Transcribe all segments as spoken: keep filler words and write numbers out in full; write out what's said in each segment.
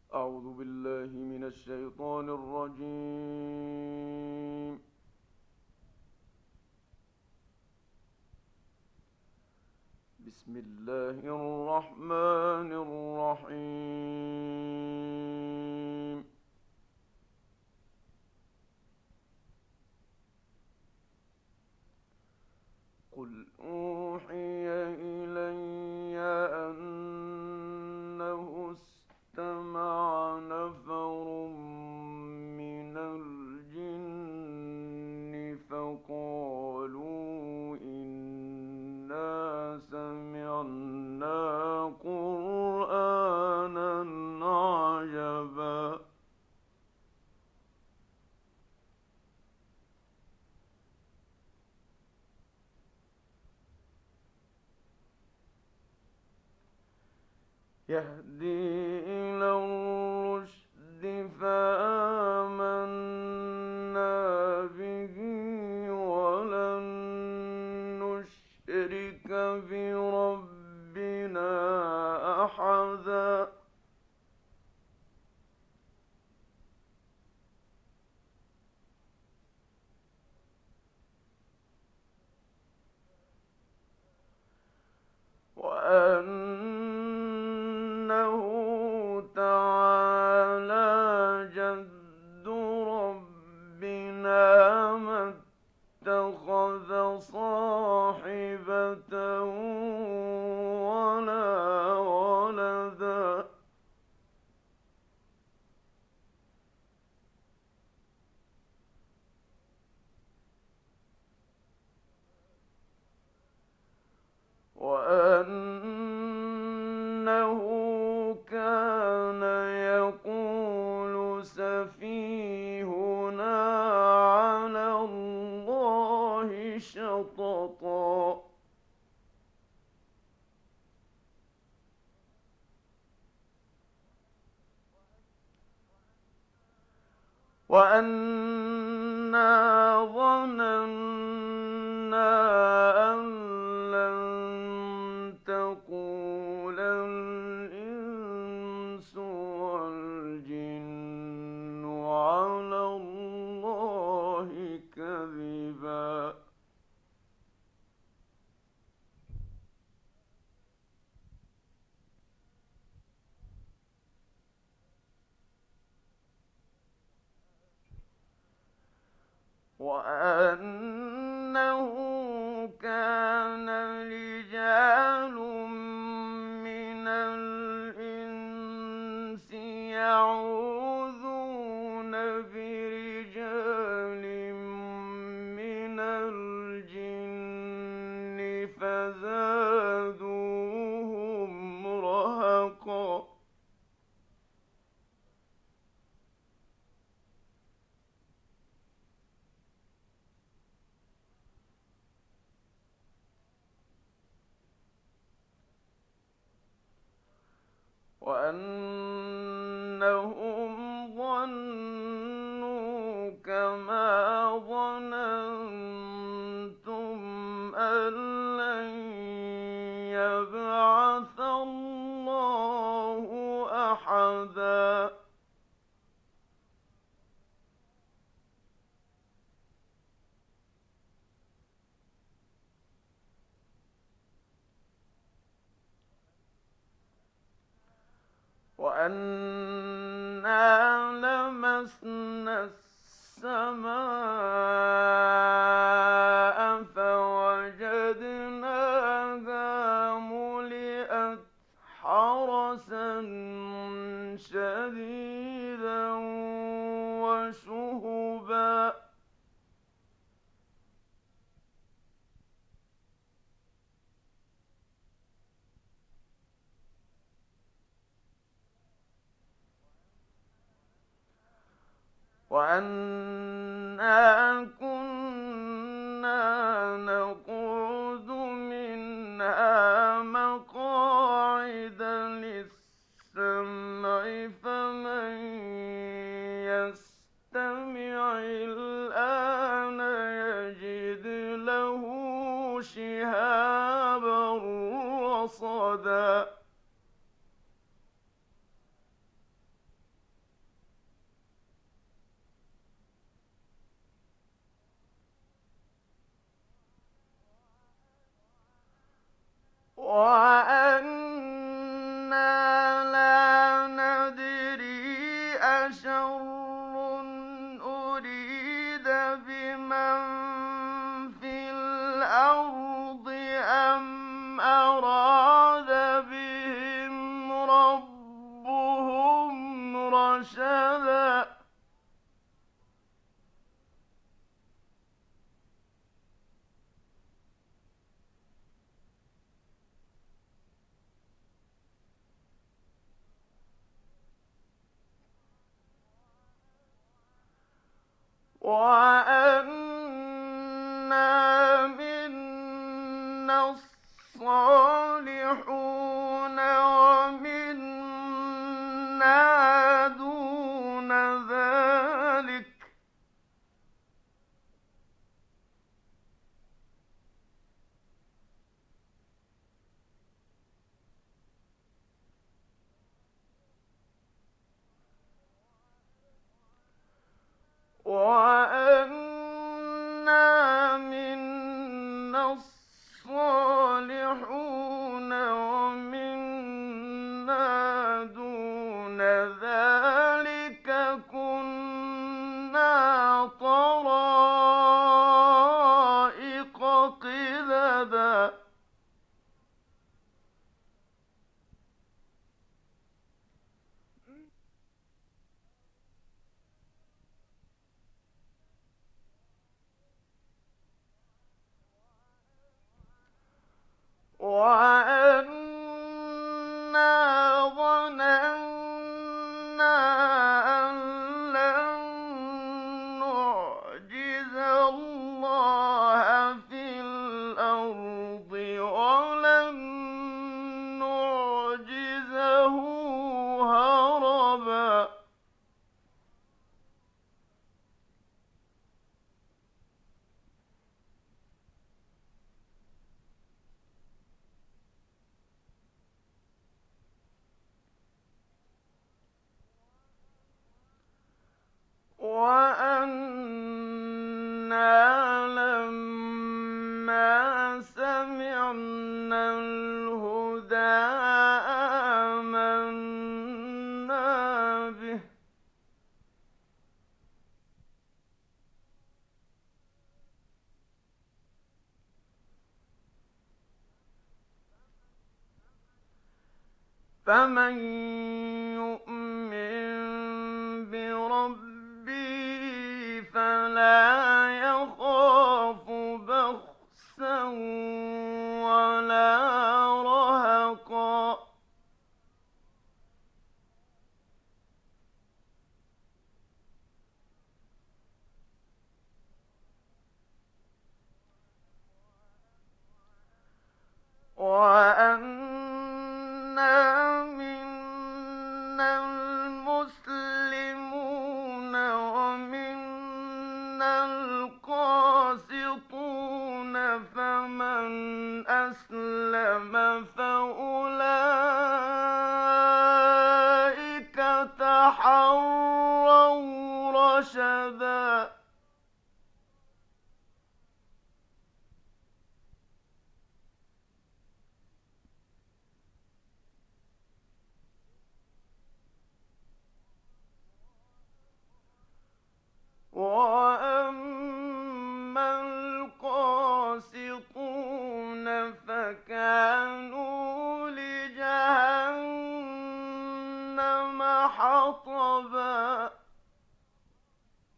أعوذ بالله من الشيطان الرجيم. بسم الله الرحمن الرحيم. قل أوحي إلي أنه استمع نفر من الجن فقالوا إنا سمعنا قرآنا عجبا يهدي إلى الرشد فآمنا به ولن نشرك بربنا أحدا وأنه تعالى جد ربنا ما اتخذ صاحبة ولا ولدا وأنه كان يقول سفيهنا على الله شططا وأنا ظننا أن لن تقول الإنس والجن على الله كذبا وأنه كان رجال من الإنس يعوذون برجال من الجن فزادوهم رهقا وأنهم ظنوا كما ظننتم أن لن يبعث الله أحدا وأنا لمسنا السماء فوجدناها ملئت حرسا شديدا وشهبا وأنا كنا نقعد منها مقاعد للسمع فمن يستمع الآن يجد له شهابا رصدا وَأَنَّا لَا نَدْرِي أَشَرٌّ أُرِيدَ بِمَن فِي الْأَرْضِ أَمْ أَرَادَ بِهِمْ رَبُّهُمْ رَشَدًا وَأَنَّا مِنَّا الصَّالِحُونَ وَمِنَّا دُونَ ذَٰلِكَ ۖ وَأَنَّا مِنَّا الصَّالِحُونَ وَمِنَّا دُونَ ذَٰلِكَ ۖ كُنَّا طَرَائِقَ قِدَدًا وَأَنَّا ظَنَنَّا أَن لَّن نُّعْجِزَ اللَّهَ فِي الْأَرْضِ وَلَن نُّعْجِزَهُ هَرَبًا وَأَنَّا لَمَّا سَمِعْنَا الْهُدَىٰ آمَنَّا بِهِ ۖ فَمَن يُؤْمِن بِرَبِّهِ فَلَا يَخَافُ بَخْسًا وَلَا رَهَقًا وَأَنَّا مِنَّا الْمُسْلِمُونَ وَمِنَّا الْقَاسِطُونَ ۖ فَمَنْ أَسْلَمَ فَأُولَٰئِكَ تَحَرَّوْا رَشَدًا وَأَمَّا الْقَاسِطُونَ فَكَانُوا لِجَهَنَّمَ حَطَبًا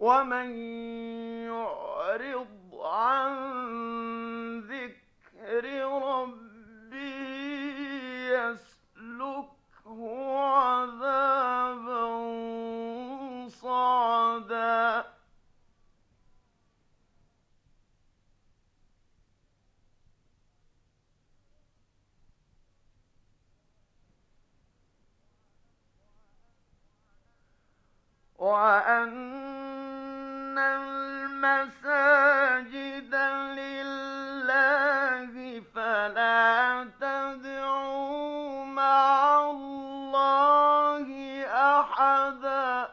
ومن يعرض عن ذكر ربه يسلكه عذابا صعدا وأن المساجد لله فلا تدعوا مع الله أحدا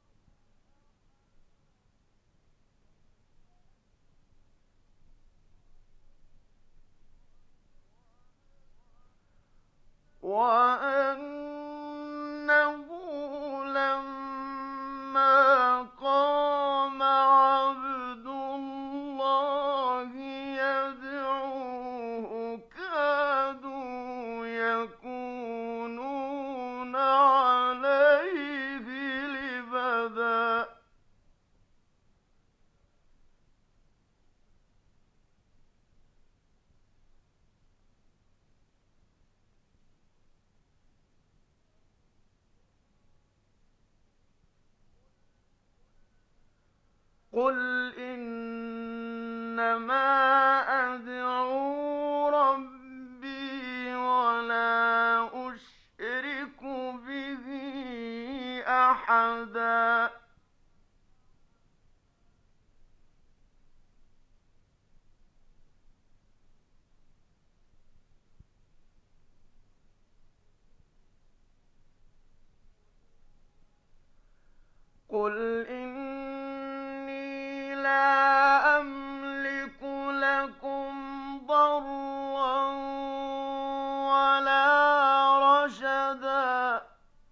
وأنه لما قام عبد الله يدعوه كادوا يكونون عليه لبدا قل إنما أدعو ربي ولا أشرك به أحدا قل إني لا أملك لكم ضرا ولا رشدا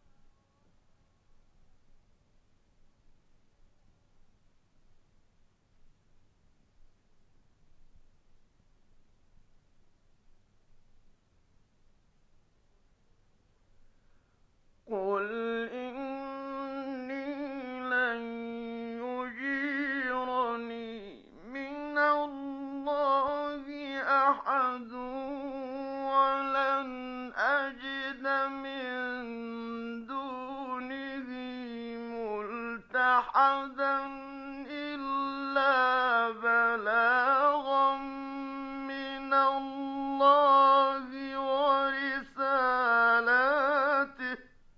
قل إني لن يجيرني من الله أحد ولن أجد من دونه ملتحدا إلا بلاغا من الله ورسالاته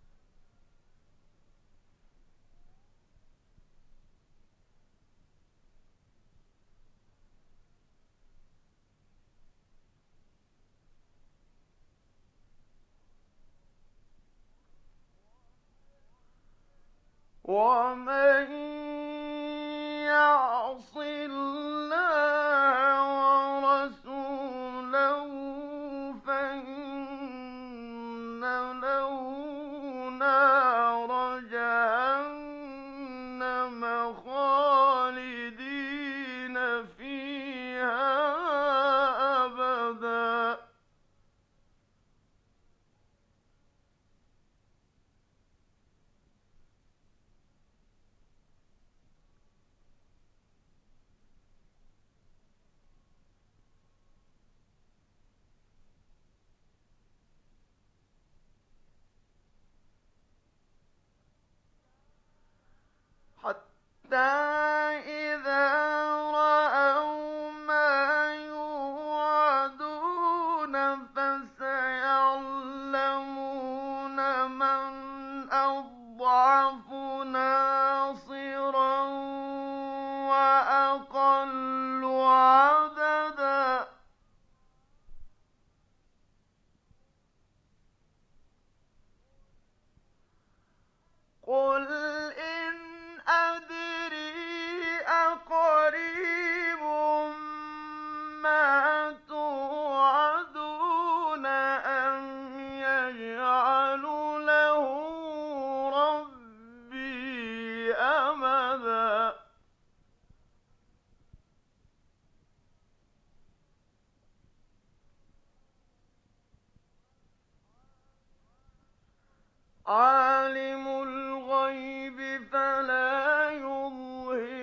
ومن يعص الله ورسوله فإن له نار جهنم خالدين فيها أبدا حتى إذا رأوا ما يوعدون فسيعلمون من أضعف ناصرا وأقل عددا قل إن أدري أقريب ما توعدون أم يجعل له ربي أمدا عالم الغيب فلا يظهر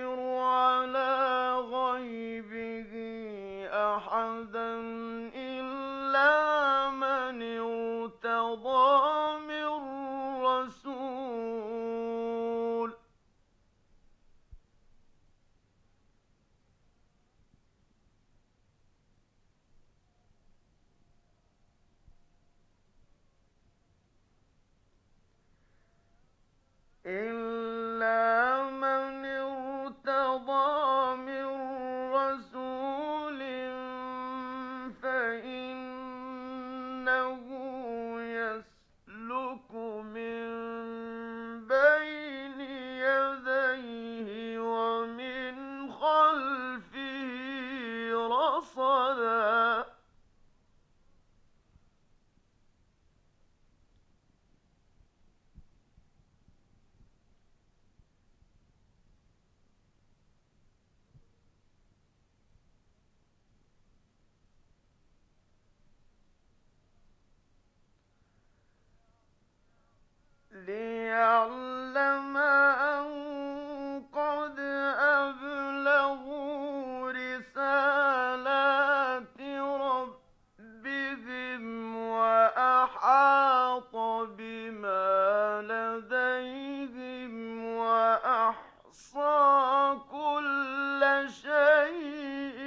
شيء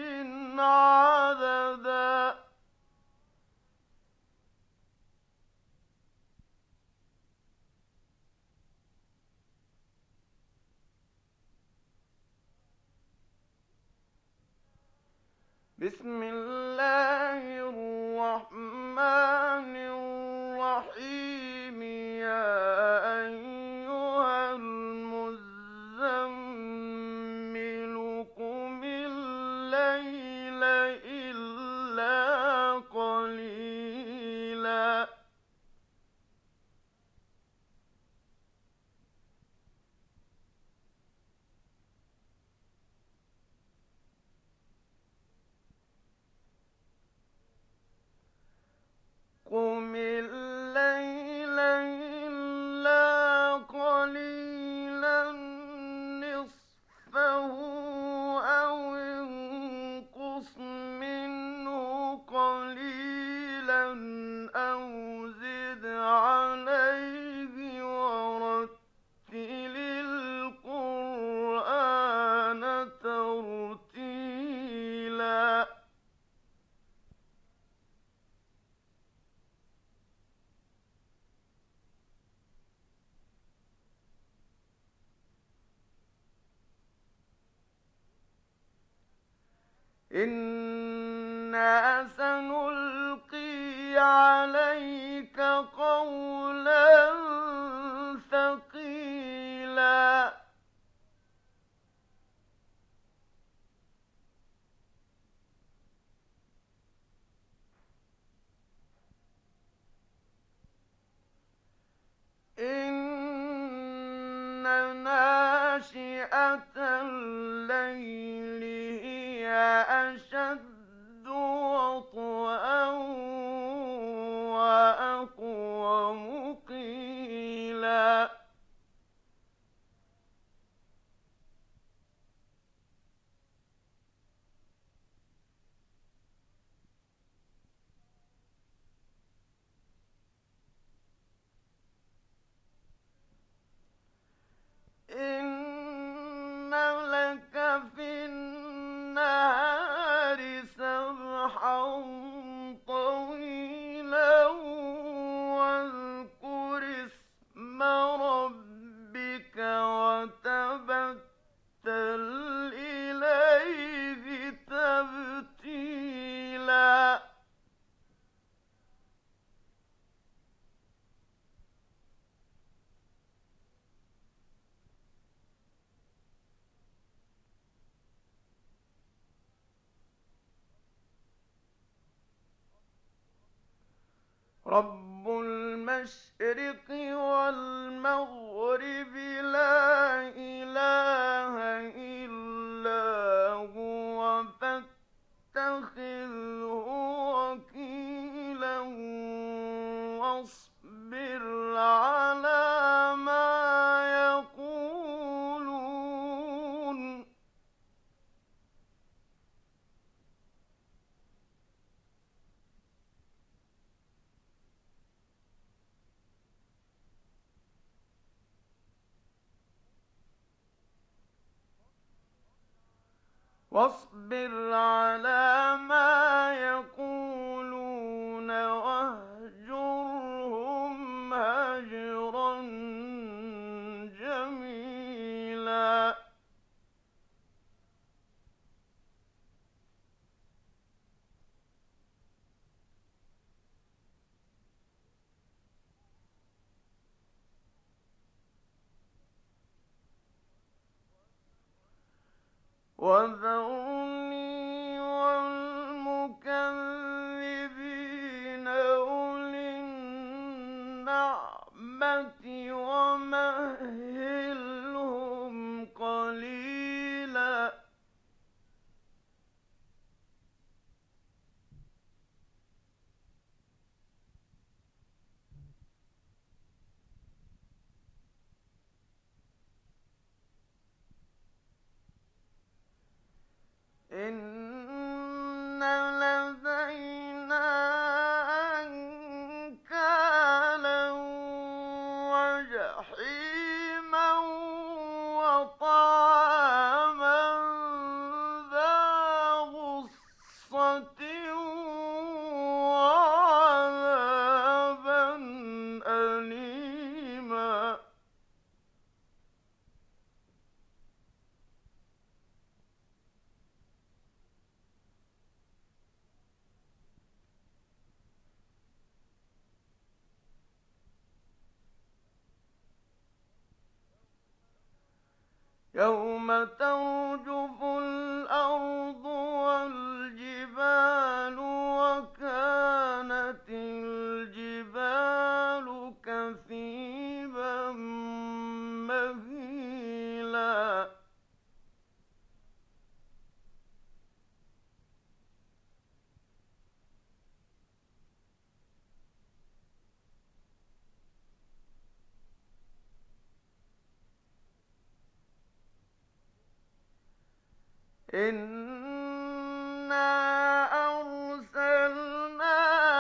عددا بسم الله الرحمن الرحيم يا أيها المزمل قم الليل إلا قليلا قم الليل إلا قليلا نصفه أو انقص منه قليلا أو زد عليه ورتل القرآن ترتيلا إنا سنلقي عليك قولا ثقيلا إن ناشئة الليل هي أشد وطئا وأقوم قيلا إن لك في النهار سبحا طويلا واذكر اسم ربك وتبتل إليه تبتيلا رب المشرق والمغرب لا إله إلا هو فاتخذه وكيلا واصبر على ما يقولون واصبر على ما يقولون واهجرهم هجرا جميلا وذرني والمكذبين أولي النعمة ومهلهم قليلا يوم ترجف الأرض والجبال وكانت الجبال كثيبا مهيلا إِنَّا أَرْسَلْنَا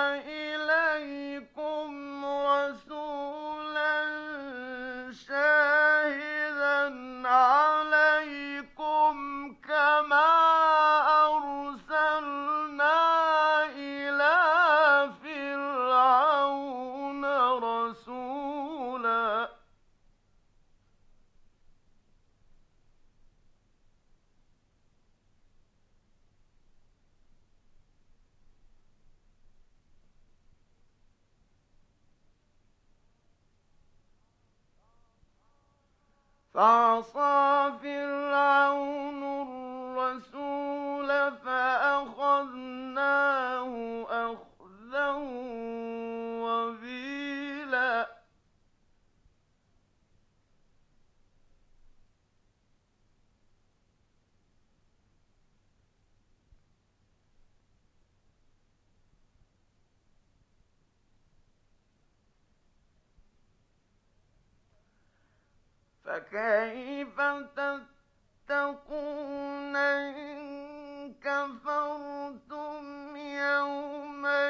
إِلَيْكُمْ رَسُولًا شَاهِدًا عَلَيْكُمْ كَمَا أَرْسَلْنَا إِلَىٰ فِرْعَوْنَ رَسُولًا فَعَصَىٰ فِرْعَوْنُ الرَّسُولَ فَأَخَذْنَاهُ أَخْذًا وَبِيلًا فَكَيْفَ تَتَّقُونَ إِن كَفَرْتُمْ يَوْمًا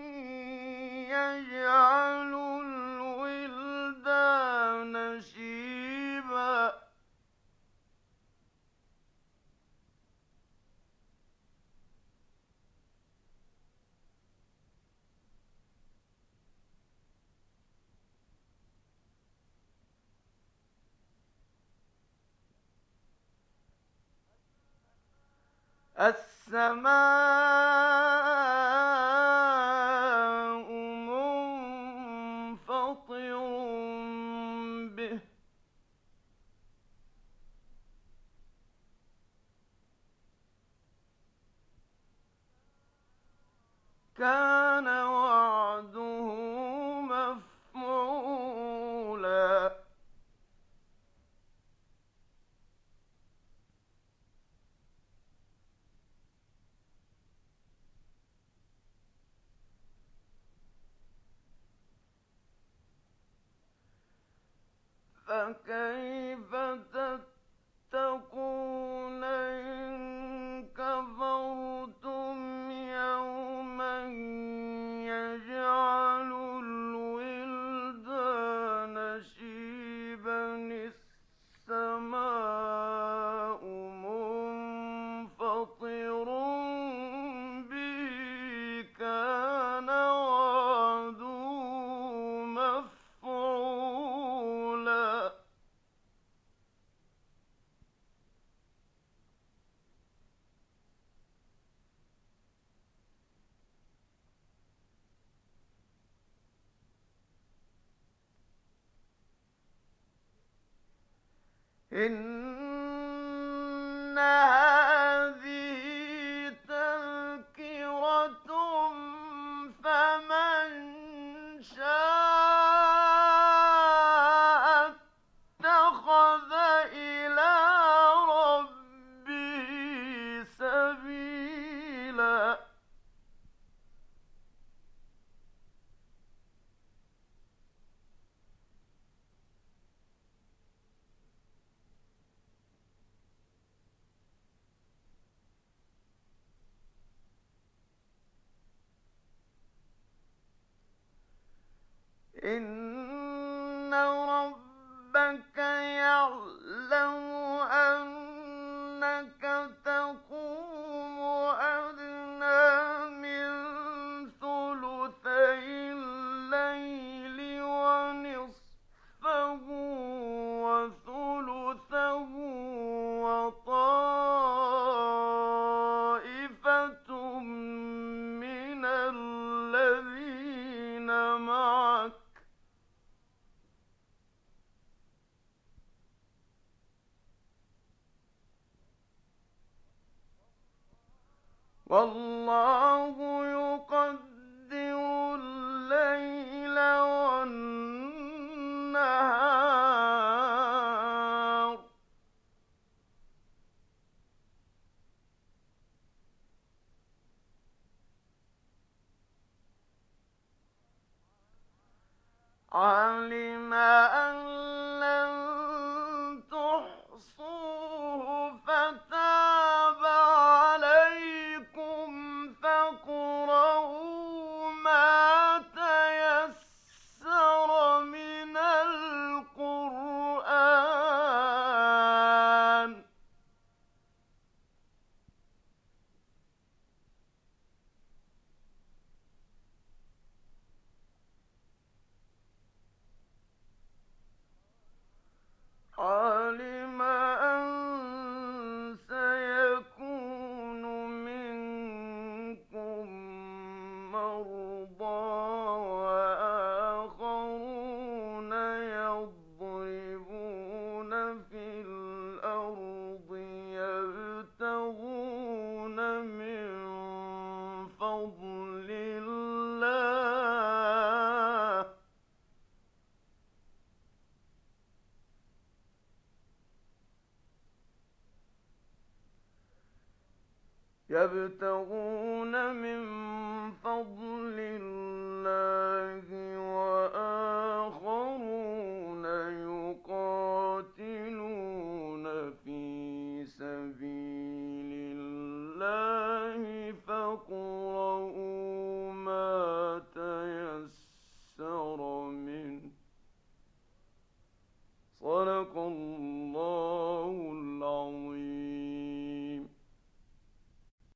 يَجْعَلُ الْوِلْدَانَ شِيبًا السَّمَاءُ مُنفَطِرٌ بِهِ ۚ كَانَ وَعْدُهُ مَفْعُولًا فَكَيْفَ تَتَّقُونَ إِن كَفَرْتُمْ يَوْمًا يَجْعَلُ الْوِلْدَانَ شِيبًا السَّمَاءُ مُنفَطِرٌ بِهِ ۚ كَانَ وَعْدُهُ مَفْعُولًا إِنَّ هَٰذِهِ تَذْكِرَةٌ ۖ فَمَن شَاءَ اتَّخَذَ إِلَىٰ رَبِّهِ سَبِيلًا إِنَّ رَبَّكَ يَعْلَمُ أَنَّكَ تَقُومُ أَدْنَىٰ مِن ثُلُثَيِ اللَّيْلِ وَنِصْفَهُ وَثُلُثَهُ وَطَائِفَةٌ مِّنَ الَّذِينَ مَعَكَ ۚ والله يقدر الليل والنهار علم أن لن تحصوه فتاب عليكم فاقرؤوا ما تيسر من القرآن علم أن سيكون منكم مرضى وآخرون يضربون في الأرض يبتغون من فضل الله يبتغون من فضل الله وآخرون يقاتلون في سبيل الله فقل